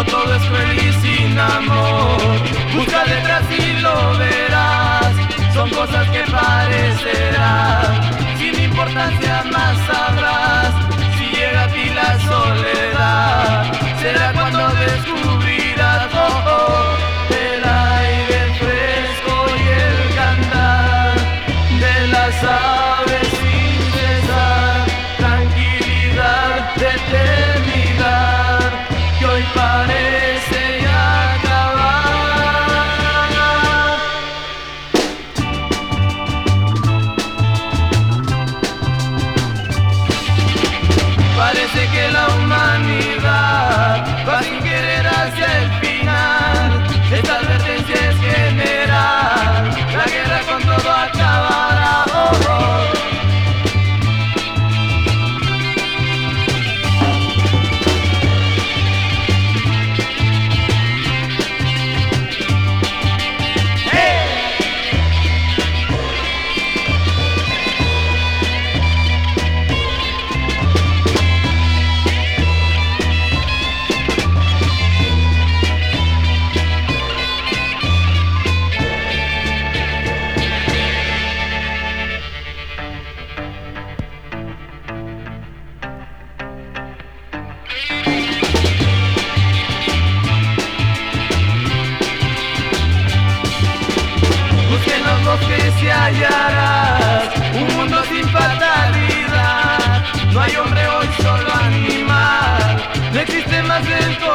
todo es cruel y sin amor. Busca detrás y lo verás, son cosas que parecerán sin importancia, más sabrás. Si llega a ti la soledad, será cuando descubrirás el aire fresco y el cantar de las aves sin cesar, tranquilidad de eternidad que hoy parece ya acabar. Parece que la humanidad va sin querer hacia el final. Esta advertencia es general, la guerra con todo acabará. Que hallarás un mundo sin fatalidad. No hay hombre hoy, solo animal. No existe más del todo.